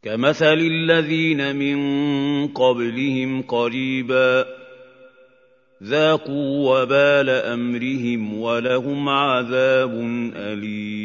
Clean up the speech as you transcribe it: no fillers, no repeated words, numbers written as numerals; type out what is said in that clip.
كمثل الذين من قبلهم قريبا ذاقوا وبال أمرهم ولهم عذاب أليم